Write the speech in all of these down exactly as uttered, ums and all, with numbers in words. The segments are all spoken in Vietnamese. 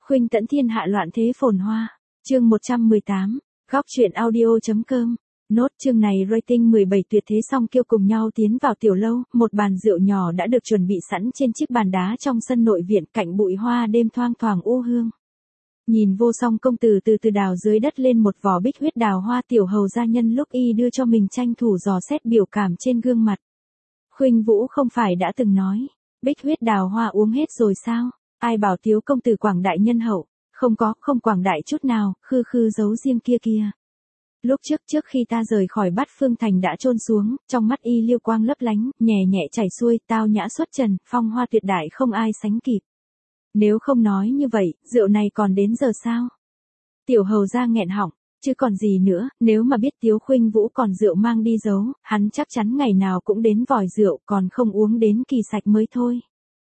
Khuynh tẫn thiên hạ loạn thế phồn hoa. Chương một trăm mười tám, góc truyện audio.com. Nốt chương này rating mười bảy tuyệt thế song kiêu cùng nhau tiến vào tiểu lâu, một bàn rượu nhỏ đã được chuẩn bị sẵn trên chiếc bàn đá trong sân nội viện cạnh bụi hoa đêm thoang thoảng u hương. Nhìn vô song công tử từ từ đào dưới đất lên một vỏ bích huyết đào hoa, tiểu hầu gia nhân lúc y đưa cho mình tranh thủ dò xét biểu cảm trên gương mặt. Khuynh Vũ không phải đã từng nói, bích huyết đào hoa uống hết rồi sao? Ai bảo thiếu công tử quảng đại nhân hậu? Không có, không quảng đại chút nào, khư khư giấu riêng kia kia. Lúc trước trước khi ta rời khỏi Bát Phương Thành đã trôn xuống, trong mắt y liêu quang lấp lánh, nhẹ nhẹ chảy xuôi, tao nhã xuất trần, phong hoa tuyệt đại không ai sánh kịp. Nếu không nói như vậy, rượu này còn đến giờ sao? Tiểu hầu gia nghẹn họng, chứ còn gì nữa, nếu mà biết Tiếu Khuynh Vũ còn rượu mang đi giấu, hắn chắc chắn ngày nào cũng đến vòi rượu, còn không uống đến kỳ sạch mới thôi.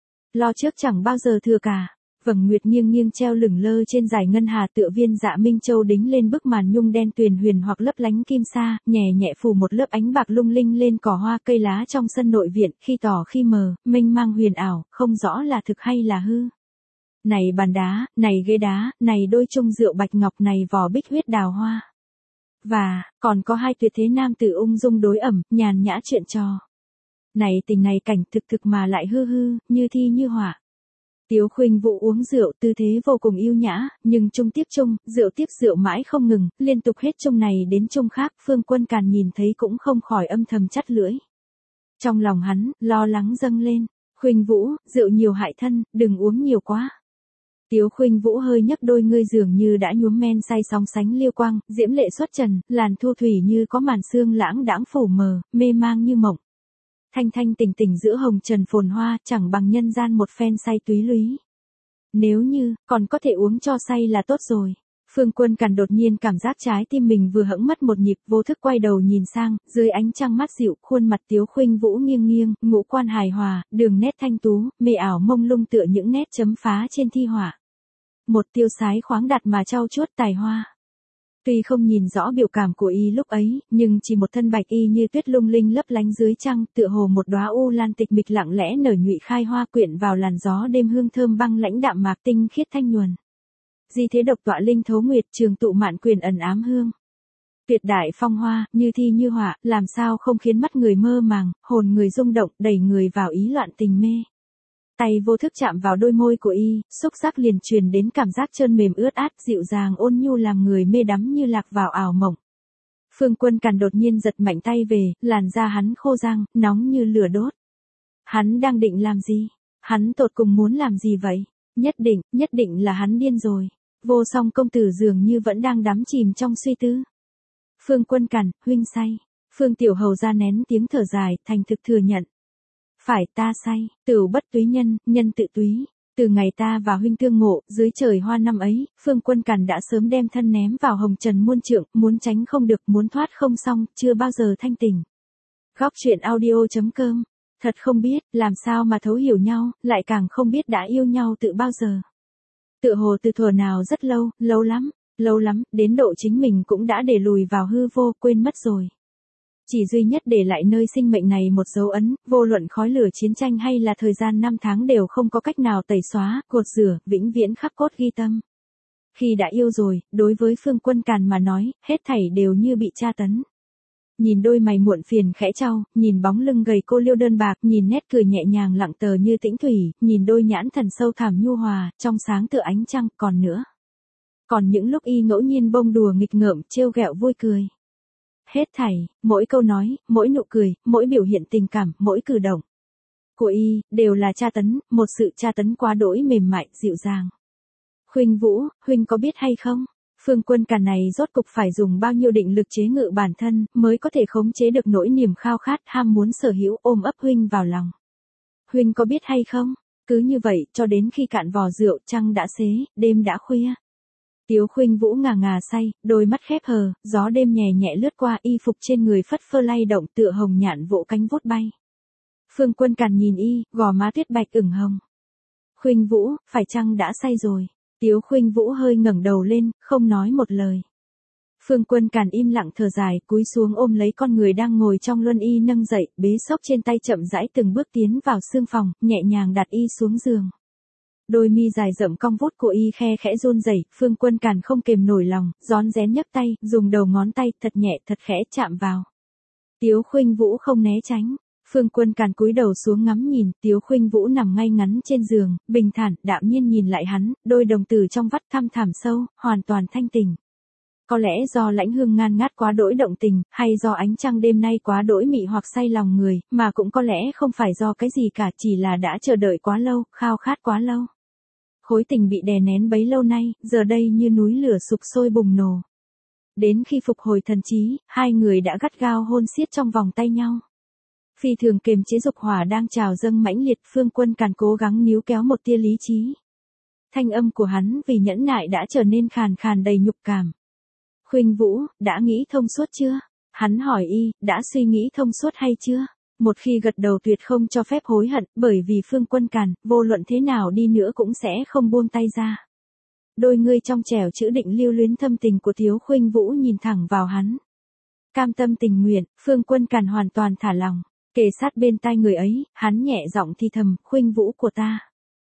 Lo trước chẳng bao giờ thừa cả. Vầng nguyệt nghiêng nghiêng treo lửng lơ trên dải ngân hà, tựa viên dạ minh châu đính lên bức màn nhung đen tuyền huyền hoặc lấp lánh kim sa, nhẹ nhẹ phủ một lớp ánh bạc lung linh lên cỏ hoa cây lá trong sân nội viện, khi tỏ khi mờ, mênh mang huyền ảo, không rõ là thực hay là hư. Này bàn đá, này ghế đá, này đôi chung rượu bạch ngọc, này vỏ bích huyết đào hoa. Và, còn có hai tuyệt thế nam tử ung dung đối ẩm, nhàn nhã chuyện trò. Này tình này cảnh thực thực mà lại hư hư, như thi như họa. Tiếu Khuynh Vũ uống rượu tư thế vô cùng yêu nhã, nhưng chung tiếp chung, rượu tiếp rượu mãi không ngừng, liên tục hết chung này đến chung khác, Phương Quân Càn nhìn thấy cũng không khỏi âm thầm chắt lưỡi. Trong lòng hắn, lo lắng dâng lên, Khuynh Vũ, rượu nhiều hại thân, đừng uống nhiều quá. Tiếu Khuynh Vũ hơi nhấc đôi ngươi dường như đã nhuốm men say sóng sánh liêu quang, diễm lệ xuất trần, làn thu thủy như có màn sương lãng đãng phủ mờ, mê mang như mộng. Thanh thanh tỉnh tỉnh giữa hồng trần phồn hoa, chẳng bằng nhân gian một phen say túy lúy. Nếu như, còn có thể uống cho say là tốt rồi. Phương Quân Càn đột nhiên cảm giác trái tim mình vừa hững mất một nhịp, vô thức quay đầu nhìn sang, dưới ánh trăng mát dịu, khuôn mặt Tiếu Khuynh Vũ nghiêng nghiêng, ngũ quan hài hòa, đường nét thanh tú, mê ảo mông lung tựa những nét chấm phá trên thi họa. Một tiêu sái khoáng đạt mà trau chuốt tài hoa. Tuy không nhìn rõ biểu cảm của y lúc ấy, nhưng chỉ một thân bạch y như tuyết lung linh lấp lánh dưới trăng, tựa hồ một đóa u lan tịch mịch lặng lẽ nở nhụy khai hoa, quyện vào làn gió đêm hương thơm băng lãnh đạm mạc tinh khiết thanh nhuần. Di thế độc tọa linh thấu nguyệt, trường tụ mạn quyền ẩn ám hương. Tuyệt đại phong hoa, như thi như họa, làm sao không khiến mắt người mơ màng, hồn người rung động, đẩy người vào ý loạn tình mê. Tay vô thức chạm vào đôi môi của y, xúc giác liền truyền đến cảm giác trơn mềm ướt át, dịu dàng ôn nhu làm người mê đắm như lạc vào ảo mộng. Phương Quân Càn đột nhiên giật mạnh tay về, làn da hắn khô rang, nóng như lửa đốt. Hắn đang định làm gì? Hắn tột cùng muốn làm gì vậy? Nhất định, nhất định là hắn điên rồi. Vô song công tử dường như vẫn đang đắm chìm trong suy tư. Phương Quân Càn, huynh say. Phương tiểu hầu ra nén tiếng thở dài, thành thực thừa nhận. Phải, ta say, tửu bất túy nhân, nhân tự túy. Từ ngày ta và huynh tương ngộ, dưới trời hoa năm ấy, Phương Quân Càn đã sớm đem thân ném vào hồng trần muôn trượng, muốn tránh không được, muốn thoát không xong, chưa bao giờ thanh tỉnh. Góc truyện audio.com. Thật không biết, làm sao mà thấu hiểu nhau, lại càng không biết đã yêu nhau từ bao giờ. Tựa hồ từ thuở nào rất lâu, lâu lắm, lâu lắm, đến độ chính mình cũng đã để lùi vào hư vô, quên mất rồi. Chỉ duy nhất để lại nơi sinh mệnh này một dấu ấn, vô luận khói lửa chiến tranh hay là thời gian năm tháng đều không có cách nào tẩy xóa, gột rửa, vĩnh viễn khắc cốt ghi tâm. Khi đã yêu rồi, đối với Phương Quân Càn mà nói, hết thảy đều như bị tra tấn. Nhìn đôi mày muộn phiền khẽ trao, nhìn bóng lưng gầy cô liêu đơn bạc, nhìn nét cười nhẹ nhàng lặng tờ như tĩnh thủy, nhìn đôi nhãn thần sâu thẳm nhu hòa, trong sáng tựa ánh trăng, còn nữa. Còn những lúc y ngẫu nhiên bông đùa nghịch ngợm, trêu ghẹo vui cười. Hết thảy, mỗi câu nói, mỗi nụ cười, mỗi biểu hiện tình cảm, mỗi cử động của y, đều là tra tấn, một sự tra tấn quá đỗi mềm mại, dịu dàng. Khuynh Vũ, huynh có biết hay không? Phương Quân Càn này rốt cục phải dùng bao nhiêu định lực chế ngự bản thân, mới có thể khống chế được nỗi niềm khao khát, ham muốn sở hữu ôm ấp huynh vào lòng. Huynh có biết hay không? Cứ như vậy, cho đến khi cạn vò rượu, trăng đã xế, đêm đã khuya. Tiếu Khuynh Vũ ngà ngà say, đôi mắt khép hờ, gió đêm nhẹ nhẹ lướt qua, y phục trên người phất phơ lay động tựa hồng nhạn vỗ cánh vút bay. Phương Quân Càn nhìn y, gò má tuyết bạch ửng hồng. Khuynh Vũ, phải chăng đã say rồi? Tiếu Khuynh Vũ hơi ngẩng đầu lên, không nói một lời. Phương Quân Càn im lặng thở dài, cúi xuống ôm lấy con người đang ngồi trong luân y nâng dậy, bế xốc trên tay chậm rãi từng bước tiến vào sương phòng, nhẹ nhàng đặt y xuống giường. Đôi mi dài rậm cong vút của y khe khẽ run rẩy, Phương Quân Càn không kềm nổi lòng, rón rén nhấc tay, dùng đầu ngón tay thật nhẹ thật khẽ chạm vào. Tiếu Khuynh Vũ không né tránh. Phương Quân Càn cúi đầu xuống ngắm nhìn, Tiếu Khuynh Vũ nằm ngay ngắn trên giường, bình thản, đạm nhiên nhìn lại hắn, đôi đồng tử trong vắt thăm thẳm sâu, hoàn toàn thanh tỉnh. Có lẽ do lãnh hương ngan ngát quá đỗi động tình, hay do ánh trăng đêm nay quá đỗi mị hoặc say lòng người, mà cũng có lẽ không phải do cái gì cả, chỉ là đã chờ đợi quá lâu, khao khát quá lâu. Khối tình bị đè nén bấy lâu nay, giờ đây như núi lửa sục sôi bùng nổ. Đến khi phục hồi thần trí, hai người đã gắt gao hôn siết trong vòng tay nhau. Phi thường kiềm chế dục hỏa đang trào dâng mãnh liệt, Phương Quân Càn cố gắng níu kéo một tia lý trí. Thanh âm của hắn vì nhẫn nại đã trở nên khàn khàn đầy nhục cảm. Khuynh Vũ, đã nghĩ thông suốt chưa? Hắn hỏi y, đã suy nghĩ thông suốt hay chưa? Một khi gật đầu tuyệt không cho phép hối hận, bởi vì Phương Quân Càn, vô luận thế nào đi nữa cũng sẽ không buông tay ra. Đôi ngươi trong trẻo chữ định lưu luyến thâm tình của Tiếu Khuynh Vũ nhìn thẳng vào hắn. Cam tâm tình nguyện, Phương Quân Càn hoàn toàn thả lòng. Kề sát bên tai người ấy, hắn nhẹ giọng thì thầm, Khuynh Vũ của ta.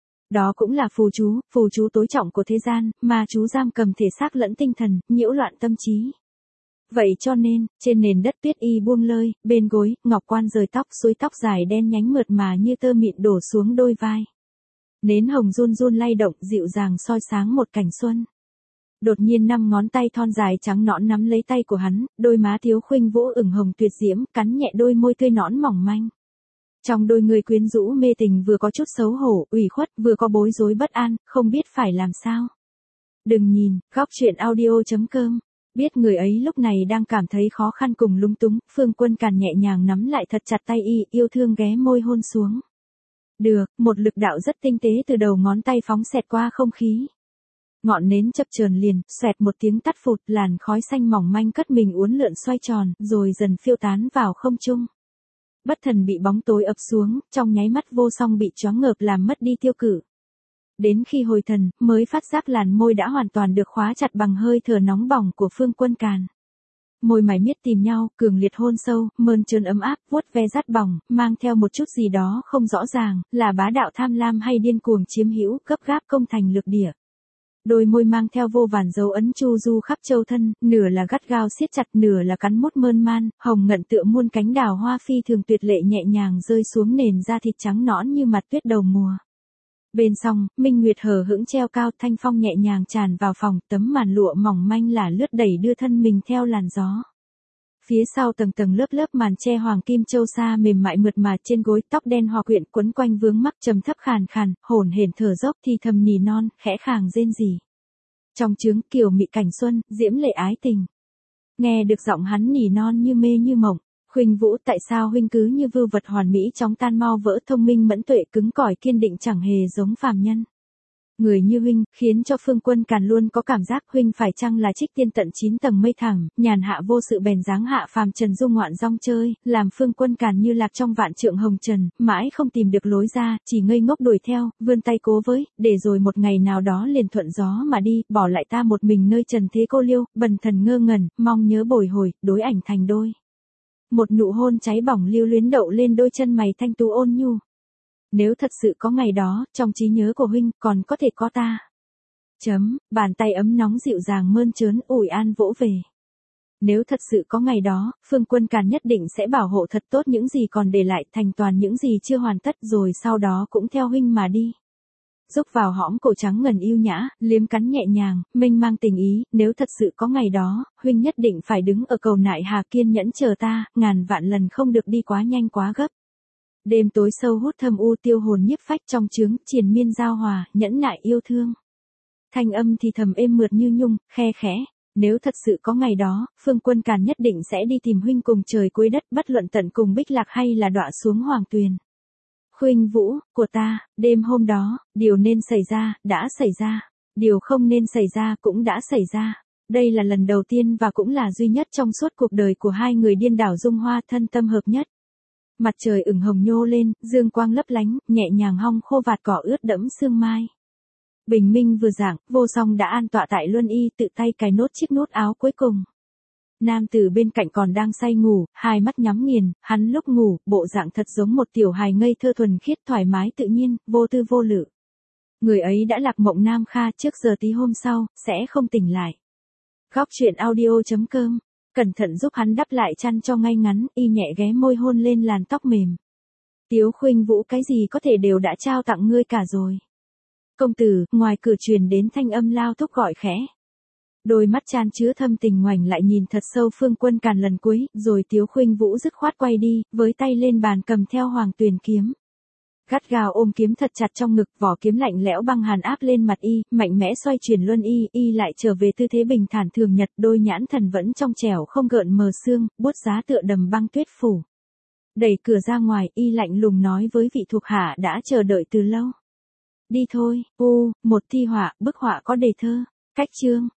Đó cũng là phù chú, phù chú tối trọng của thế gian, mà chú giam cầm thể xác lẫn tinh thần, nhiễu loạn tâm trí. Vậy cho nên, trên nền đất tuyết y buông lơi, bên gối, ngọc quan rời tóc, suối tóc dài đen nhánh mượt mà như tơ mịn đổ xuống đôi vai. Nến hồng run run lay động, dịu dàng soi sáng một cảnh xuân. Đột nhiên năm ngón tay thon dài trắng nõn nắm lấy tay của hắn, đôi má Tiếu Khuynh Vũ ửng hồng tuyệt diễm, cắn nhẹ đôi môi tươi nõn mỏng manh. Trong đôi người quyến rũ mê tình vừa có chút xấu hổ, ủy khuất, vừa có bối rối bất an, không biết phải làm sao. Đừng nhìn, góc truyện audio chấm com. Biết người ấy lúc này đang cảm thấy khó khăn cùng lung túng, Phương Quân Càn nhẹ nhàng nắm lại thật chặt tay y, yêu thương ghé môi hôn xuống. Được, một lực đạo rất tinh tế từ đầu ngón tay phóng xẹt qua không khí. Ngọn nến chập chờn liền, xoẹt một tiếng tắt phụt, làn khói xanh mỏng manh cất mình uốn lượn xoay tròn, rồi dần phiêu tán vào không trung. Bất thần bị bóng tối ập xuống, trong nháy mắt vô song bị choáng ngợp làm mất đi tiêu cự. Đến khi hồi thần, mới phát giác làn môi đã hoàn toàn được khóa chặt bằng hơi thở nóng bỏng của Phương Quân Càn. Môi mày miết tìm nhau, cường liệt hôn sâu, mơn trớn ấm áp, vuốt ve dắt bỏng, mang theo một chút gì đó không rõ ràng, là bá đạo tham lam hay điên cuồng chiếm hữu, gấp gáp công thành lược địa. Đôi môi mang theo vô vàn dấu ấn chu du khắp châu thân, nửa là gắt gao siết chặt, nửa là cắn mút mơn man, hồng ngận tựa muôn cánh đào hoa phi thường tuyệt lệ nhẹ nhàng rơi xuống nền da thịt trắng nõn như mặt tuyết đầu mùa. Bên song, minh nguyệt hờ hững treo cao, thanh phong nhẹ nhàng tràn vào phòng, tấm màn lụa mỏng manh là lướt đẩy đưa thân mình theo làn gió. Phía sau tầng tầng lớp lớp màn che hoàng kim châu sa mềm mại mượt mà, trên gối tóc đen hòa quyện quấn quanh vướng mắc, trầm thấp khàn khàn, hổn hển thở dốc thì thầm nỉ non, khẽ khàng rên rỉ. Trong trướng kiều mị cảnh xuân, diễm lệ ái tình. Nghe được giọng hắn nỉ non như mê như mộng. Khuynh Vũ, tại sao huynh cứ như vưu vật hoàn mỹ chóng tan mau vỡ, thông minh mẫn tuệ cứng cỏi kiên định chẳng hề giống phàm nhân. Người như huynh, khiến cho Phương Quân Càn luôn có cảm giác huynh phải chăng là trích tiên tận chín tầng mây thẳng, nhàn hạ vô sự bèn dáng hạ phàm trần du ngoạn rong chơi, làm Phương Quân Càn như lạc trong vạn trượng hồng trần, mãi không tìm được lối ra, chỉ ngây ngốc đuổi theo, vươn tay cố với, để rồi một ngày nào đó liền thuận gió mà đi, bỏ lại ta một mình nơi trần thế cô liêu, bần thần ngơ ngẩn, mong nhớ bồi hồi, đối ảnh thành đôi. Một nụ hôn cháy bỏng lưu luyến đậu lên đôi chân mày thanh tú ôn nhu. Nếu thật sự có ngày đó, trong trí nhớ của huynh, còn có thể có ta. Chấm, bàn tay ấm nóng dịu dàng mơn trớn, ủi an vỗ về. Nếu thật sự có ngày đó, Phương Quân Càn nhất định sẽ bảo hộ thật tốt những gì còn để lại, thành toàn những gì chưa hoàn tất, rồi sau đó cũng theo huynh mà đi. Rúc vào hõm cổ trắng ngần yêu nhã, liếm cắn nhẹ nhàng, mênh mang tình ý, nếu thật sự có ngày đó, huynh nhất định phải đứng ở cầu nại hà kiên nhẫn chờ ta, ngàn vạn lần không được đi quá nhanh quá gấp. Đêm tối sâu hút thâm u tiêu hồn nhiếp phách trong trướng, triền miên giao hòa, nhẫn nại yêu thương. Thanh âm thì thầm êm mượt như nhung, khe khẽ. Nếu thật sự có ngày đó, Phương Quân Càn nhất định sẽ đi tìm huynh cùng trời cuối đất, bất luận tận cùng bích lạc hay là đọa xuống hoàng tuyền. Khuynh Vũ, của ta, đêm hôm đó, điều nên xảy ra, đã xảy ra. Điều không nên xảy ra cũng đã xảy ra. Đây là lần đầu tiên và cũng là duy nhất trong suốt cuộc đời của hai người điên đảo dung hoa thân tâm hợp nhất. Mặt trời ửng hồng nhô lên, dương quang lấp lánh, nhẹ nhàng hong khô vạt cỏ ướt đẫm sương mai. Bình minh vừa rạng, Vô Song đã an tọa tại luân y, tự tay cài nốt chiếc nút áo cuối cùng. Nam tử bên cạnh còn đang say ngủ, hai mắt nhắm nghiền, hắn lúc ngủ, bộ dạng thật giống một tiểu hài ngây thơ thuần khiết, thoải mái tự nhiên, vô tư vô lự. Người ấy đã lạc mộng Nam Kha trước giờ tí hôm sau, sẽ không tỉnh lại. Góc chuyện audio.com, cẩn thận giúp hắn đắp lại chăn cho ngay ngắn, y nhẹ ghé môi hôn lên làn tóc mềm. Tiếu Khuynh Vũ cái gì có thể đều đã trao tặng ngươi cả rồi. Công tử, ngoài cửa truyền đến thanh âm lao thúc gọi khẽ. Đôi mắt chan chứa thâm tình ngoảnh lại nhìn thật sâu Phương Quân Càn lần cuối, rồi Tiếu Khuynh Vũ dứt khoát quay đi, với tay lên bàn cầm theo Hoàng Tuyền kiếm. Gắt gao ôm kiếm thật chặt trong ngực, vỏ kiếm lạnh lẽo băng hàn áp lên mặt y, mạnh mẽ xoay chuyển luân y, y lại trở về tư thế bình thản thường nhật, đôi nhãn thần vẫn trong trẻo không gợn mờ sương, buốt giá tựa đầm băng tuyết phủ. Đẩy cửa ra ngoài, y lạnh lùng nói với vị thuộc hạ đã chờ đợi từ lâu. Đi thôi, u, một thi họa, bức họa có đề thơ, cách chương.